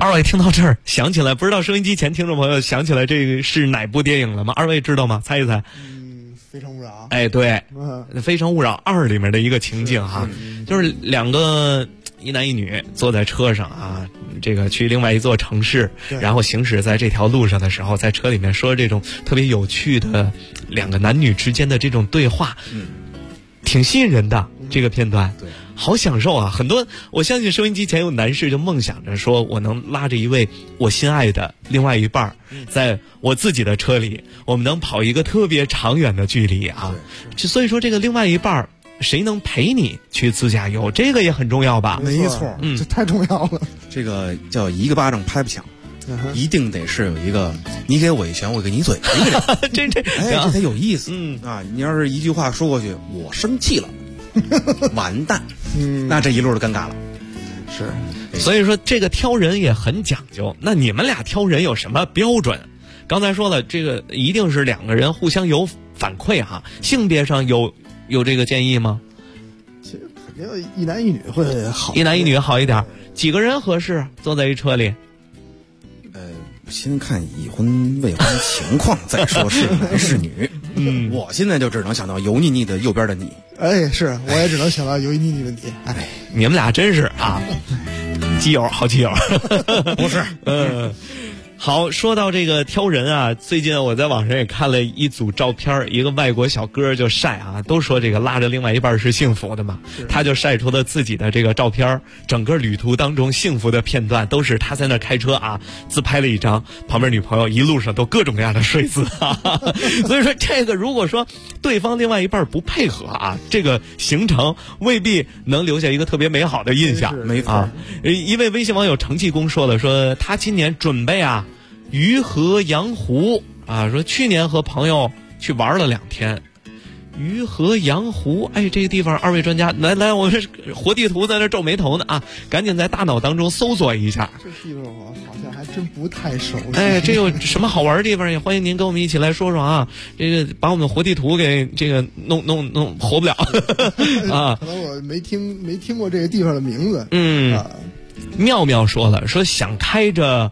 二位听到这儿想起来，不知道收音机前听众朋友想起来这个是哪部电影了吗？二位知道吗？猜一猜。 非诚勿扰。 哎，对，非诚勿扰2里面的一个情境哈，就是两个一男一女坐在车上啊，这个去另外一座城市，然后行驶在这条路上的时候，在车里面说这种特别有趣的两个男女之间的这种对话，挺吸引人的这个片段，对，好享受啊！很多我相信收音机前有男士就梦想着说，我能拉着一位我心爱的另外一半，在我自己的车里，我们能跑一个特别长远的距离啊！所以说这个另外一半。谁能陪你去自驾游，这个也很重要吧？ 没错，这太重要了。 这个叫一个巴掌拍不响，一定得是有一个你给我一拳，我给你嘴巴一个人。这才有意思。你要是一句话说过去，我生气了，完蛋，那这一路就尴尬了。 是，所以说这个挑人也很讲究。那你们俩挑人有什么标准？刚才说了，这个一定是两个人互相有反馈哈。性别上有这个建议吗？ 其实肯定一男一女会好， 一男一女好一点。几个人合适？坐在一车里？ 先看已婚未婚情况再说是男是女。我现在就只能想到油腻腻的右边的你。 哎，是，我也只能想到油腻腻的你。 哎，你们俩真是啊，基友，好基友。 不是， 好，说到这个挑人啊，最近我在网上也看了一组照片，一个外国小哥就晒啊，都说这个拉着另外一半是幸福的嘛，他就晒出了自己的这个照片，整个旅途当中幸福的片段都是他在那开车啊，自拍了一张，旁边女朋友一路上都各种各样的睡姿啊，所以说这个如果说对方另外一半不配合啊，这个行程未必能留下一个特别美好的印象。 没错啊，一位微信网友程气功说了，说他今年准备啊鱼河阳湖啊，说去年和朋友去玩了2天，鱼河阳湖，哎，这个地方二位专家来，我是活地图在那皱眉头呢啊，赶紧在大脑当中搜索一下。 这地方我好像还真不太熟悉。 哎，这有什么好玩的地方？也欢迎您跟我们一起来说说啊。这个把我们活地图给这个弄活不了啊。 可能我没听过这个地方的名字。 妙妙说了，说想开着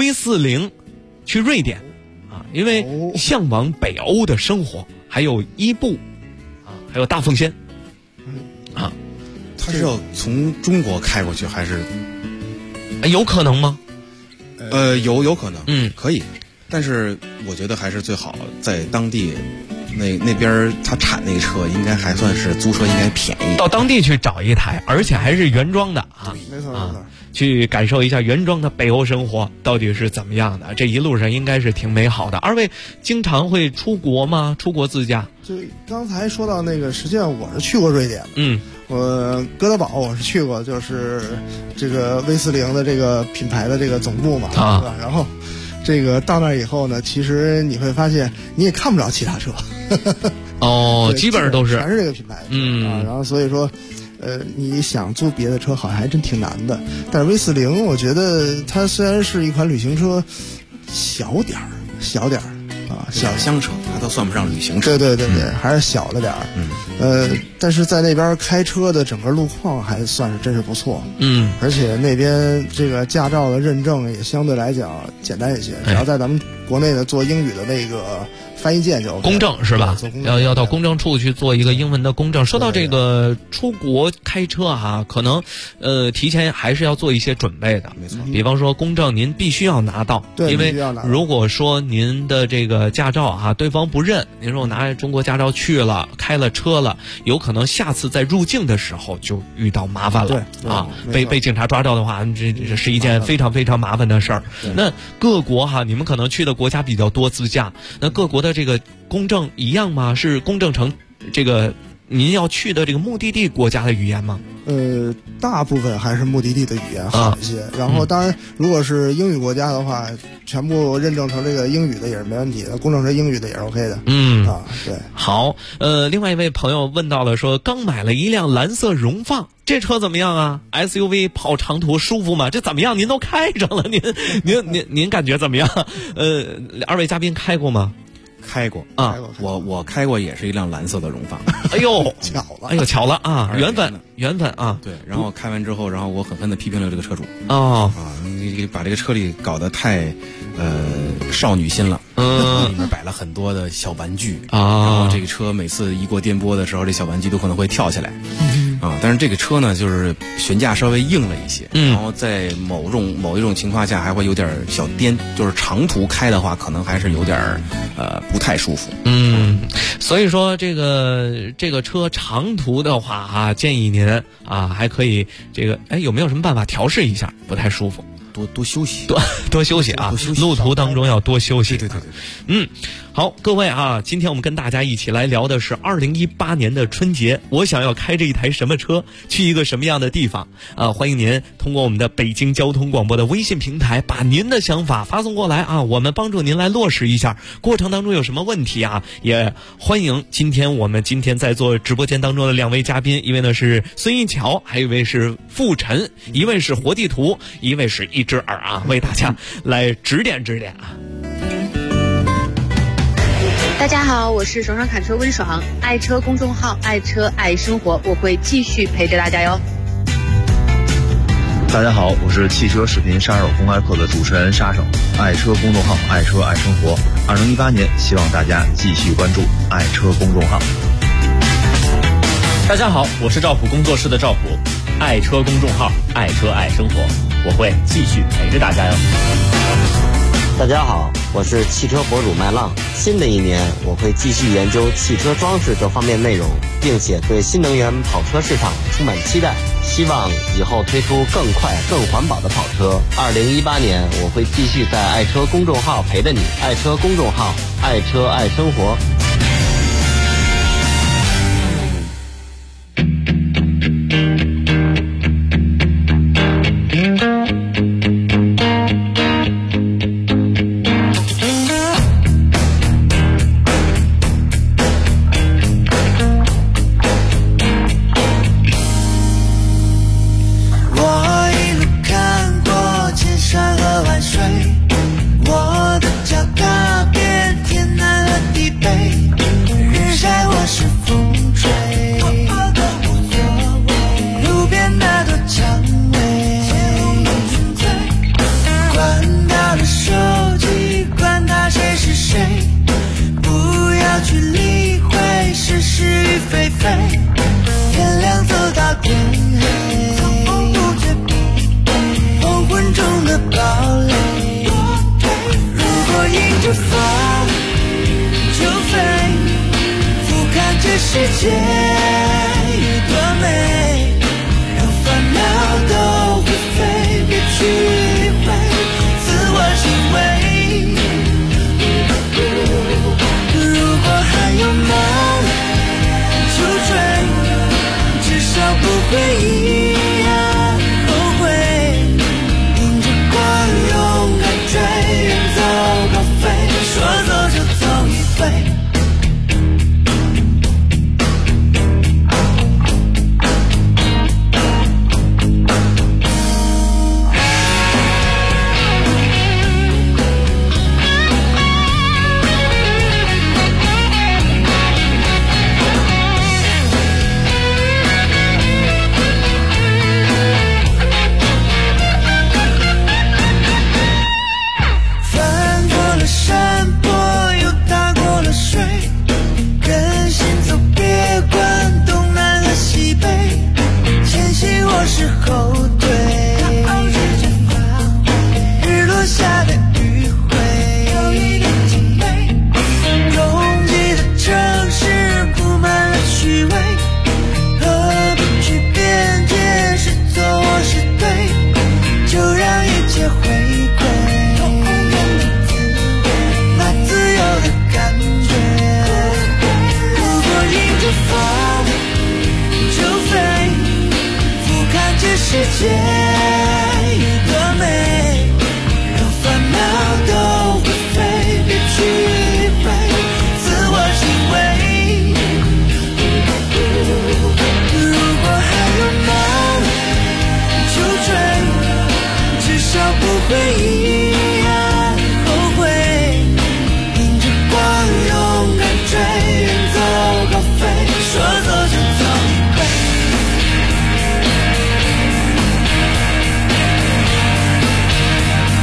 V40去瑞典啊，因为向往北欧的生活，还有伊布啊，还有大奉先啊。 他是要从中国开过去还是？ 有可能吗？ 有可能，可以，但是我觉得还是最好在当地那边他产那个车应该还算是租车应该便宜， 到当地去找一台，而且还是原装的啊， 没错啊，去感受一下原装的北欧生活到底是怎么样的。这一路上应该是挺美好的。二位经常会出国吗？出国自驾？ 就刚才说到那个，实际上我是去过瑞典，我哥德堡我是去过，就是这个 V40的这个品牌的这个总部嘛，对吧？然后这个到那以后呢，其实你会发现你也看不着其他车。 基本上都是全是这个品牌的，然后所以说你想租别的车好像还真挺难的。但是 V40我觉得它虽然是一款旅行车，小点儿啊， 小厢车，它都算不上旅行车。 对，还是小了点儿。但是在那边开车的整个路况还算是真是不错。而且那边这个驾照的认证也相对来讲简单一些，只要在咱们国内的做英语的那个翻译件就公证是吧？要到公证处去做一个英文的公证。说到这个出国开车哈，可能提前还是要做一些准备的。 没错， 比方说公证您必须要拿到，因为如果说您的这个驾照啊对方不认，您说我拿中国驾照去了开了车了，有可能下次在入境的时候就遇到麻烦了啊，被警察抓到的话，这是一件非常非常麻烦的事儿。那各国哈，你们可能去的国家比较多自驾，那各国的这个公证一样吗？是公证成这个您要去的这个目的地国家的语言吗？ 大部分还是目的地的语言好一些。然后当然，如果是英语国家的话，全部认证成这个英语的也是没问题的，公证成英语的也是 OK 的。对。好， 另外一位朋友问到了，说刚买了一辆蓝色荣放，这车怎么样啊 ？SUV 跑长途舒服吗？这怎么样？您都开上了，您感觉怎么样？二位嘉宾开过吗？ 开过啊，我开过也是一辆蓝色的荣放。 哎呦， 巧了， 哎呦，巧了啊，缘分啊。 对，然后开完之后，然后我狠狠的批评了这个车主。 哦啊，你把这个车里搞得太少女心了。里面摆了很多的小玩具啊，然后这个车每次一过颠簸的时候，这小玩具都可能会跳起来。啊，但是这个车呢，就是悬架稍微硬了一些，然后在某一种情况下还会有点小颠，就是长途开的话，可能还是有点不太舒服。 所以说这个车长途的话啊，建议您啊还可以有没有什么办法调试一下？不太舒服。 多休息， 多休息啊！路途当中要多休息。 对。 好，各位啊，今天我们跟大家一起来聊的是2018年的春节，我想要开着一台什么车，去一个什么样的地方啊？欢迎您通过我们的北京交通广播的微信平台，把您的想法发送过来啊，我们帮助您来落实一下。过程当中有什么问题啊？也欢迎我们今天在做直播间当中的2位嘉宾，一位呢是孙一桥，还有一位是傅晨，一位是活地图，一位是一只耳啊，为大家来指点啊。 大家好，我是爽爽侃车温爽，爱车公众号爱车爱生活，我会继续陪着大家哟。 大家好，我是汽车视频杀手公开课的主持人杀手，爱车公众号爱车爱生活。2018年，希望大家继续关注爱车公众号。 大家好，我是赵普工作室的赵普，爱车公众号爱车爱生活，我会继续陪着大家哟。 大家好，我是汽车博主麦浪。新的一年，我会继续研究汽车装饰这方面内容，并且对新能源跑车市场充满期待。希望以后推出更快、更环保的跑车。2018年，我会继续在爱车公众号陪着你。爱车公众号，爱车爱生活。 世界有多美，让烦恼都会飞，别去理会自我行为。如果还有梦就追，至少不会一样后悔。迎着光勇敢追，远走高飞，说走就走一回。是后退，日落下的余晖，有一点体美。拥挤的城市布满了虚伪，何必去辩解是错或是对，就让一切回归那自由的感觉。如果迎着风就飞，这世界有多美，让烦恼都会飞，别去理会自我行为。如果还有梦就追，至少不会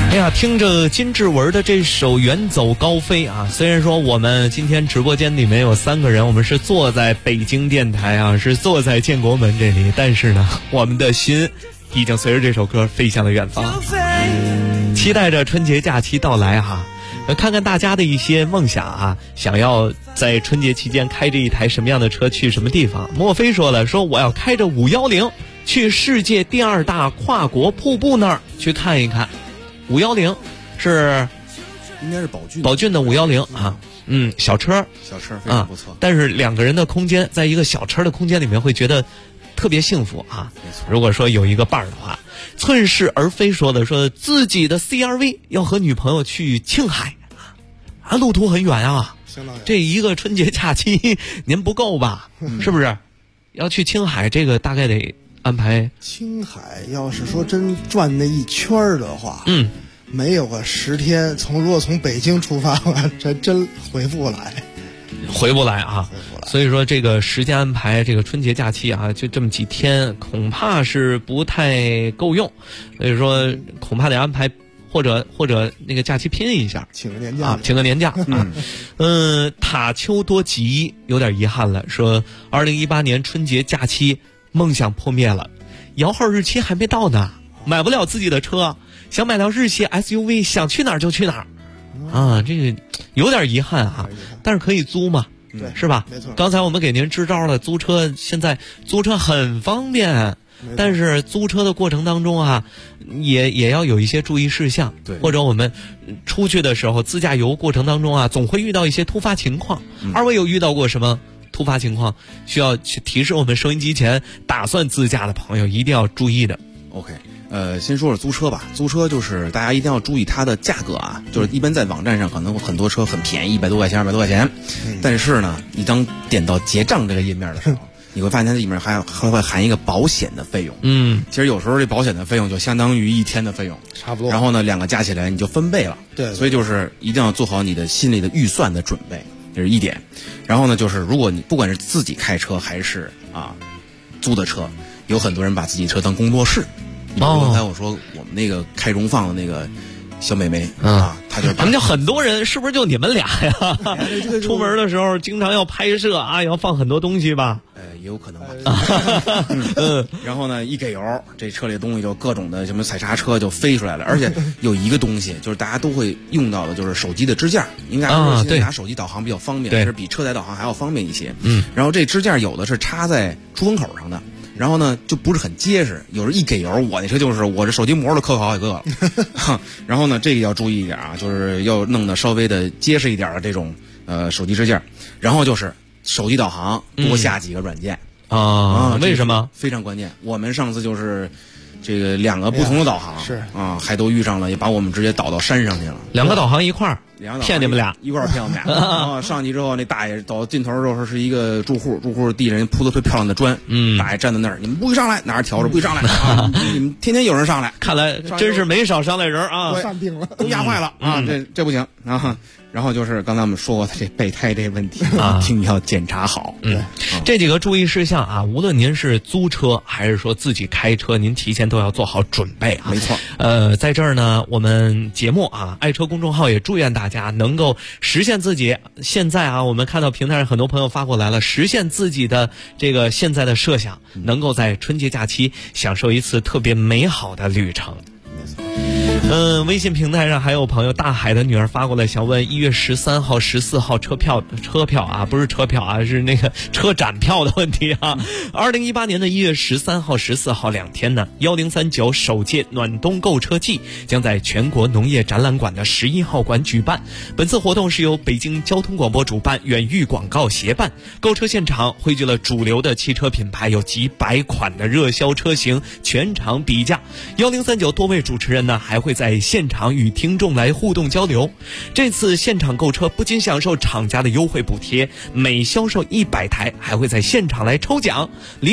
哎呀，听着金志文的这首《远走高飞》啊，虽然说我们今天直播间里面有3个人，我们是坐在北京电台啊，是坐在建国门这里，但是呢，我们的心已经随着这首歌飞向了远方。期待着春节假期到来哈，看看大家的一些梦想啊，想要在春节期间开着一台什么样的车去什么地方。莫非说了，说我要开着510去世界第2大跨国瀑布那儿去看一看。510是应该是宝骏的510啊，小车非常不错， 但是2个人的空间，在一个小车的空间里面会觉得特别幸福啊。 没错， 如果说有一个伴儿的话，寸是而非说的，说自己的 CRV 要和女朋友去青海啊，路途很远啊，这一个春节假期您不够吧？是不是？要去青海，这个大概得安排。 青海要是说真转那一圈的话，没有个10天，如果从北京出发了，这真回不来啊！所以说这个时间安排，这个春节假期啊，就这么几天，恐怕是不太够用。所以说恐怕得安排，或者那个假期拼一下， 请个年假啊，请个年假啊。塔丘多吉有点遗憾了，说2018年春节假期梦想破灭了，摇号日期还没到呢，买不了自己的车，想买辆日系 SUV， 想去哪儿就去哪儿。啊，这个有点遗憾啊，但是可以租嘛，是吧？ 没错。 刚才我们给您支招了，租车现在租车很方便，但是租车的过程当中啊，也要有一些注意事项。 对， 或者我们出去的时候自驾游过程当中啊，总会遇到一些突发情况。二位有遇到过什么突发情况需要去提示我们收音机前打算自驾的朋友一定要注意的？ OK。先说说租车吧。租车就是大家一定要注意它的价格啊，就是一般在网站上可能很多车很便宜，100多块钱、200多块钱，但是呢，你当点到结账这个页面的时候，你会发现它里面还会含一个保险的费用。其实有时候这保险的费用就相当于1天的费用， 差不多。 然后呢，2个加起来你就翻倍了。 对， 所以就是一定要做好你的心理的预算的准备，这是一点。然后呢，就是如果你不管是自己开车还是租的车，有很多人把自己车当工作室。刚才我说我们那个开荣放的那个小美眉她就咱就很多人，是不是就你们俩呀？出门的时候经常要拍摄啊，要放很多东西吧？ 也有可能吧。然后呢，一给油，这车里的东西就各种的什么踩刹车就飞出来了。而且有一个东西就是大家都会用到的，就是手机的支架。应该说现在拿手机导航比较方便，是比车载导航还要方便一些。然后这支架有的是插在出风口上的。然后呢，就不是很结实，有时一给油，我那车就是我这手机膜都磕好几个了。然后呢，这个要注意一点啊，就是要弄得稍微的结实一点的这种手机支架。然后就是手机导航多下几个软件为什么？ 非常关键。我们上次就是这个2个不同的导航是还都遇上了，也把我们直接导到山上去了。 2个导航一块儿骗你们俩， 一块儿骗我们俩。然后上去之后，那大爷到尽头的时候是一个住户地上铺的特别漂亮的砖，大爷站在那儿，你们不许上来，拿着笤帚不许上来你们天天有人上来， 看来真是没少上来人啊， 犯病了， 都压坏了这不行啊。然后就是刚才我们说过的这备胎这问题一定要检查好。 这几个注意事项啊，无论您是租车还是说自己开车，您提前都要做好准备啊。 没错。 在这儿呢，我们节目爱车公众号也祝愿大家能够实现自己现在我们看到平台上很多朋友发过来了，实现自己的这个现在的设想，能够在春节假期享受一次特别美好的旅程。微信平台上还有朋友大海的女儿发过来，想问1月13号、14号车票不是车票是那个车展票的问题2018年的1月13号、14号2天呢，1039首届暖冬购车季将在全国农业展览馆的11号馆举办。本次活动是由北京交通广播主办，远域广告协办。购车现场汇聚了主流的汽车品牌，有几百款的热销车型，全场比价。1039多位主持人呢还会在现场与听众来互动交流。这次现场购车不仅享受厂家的优惠补贴，每销售100台还会在现场来抽奖。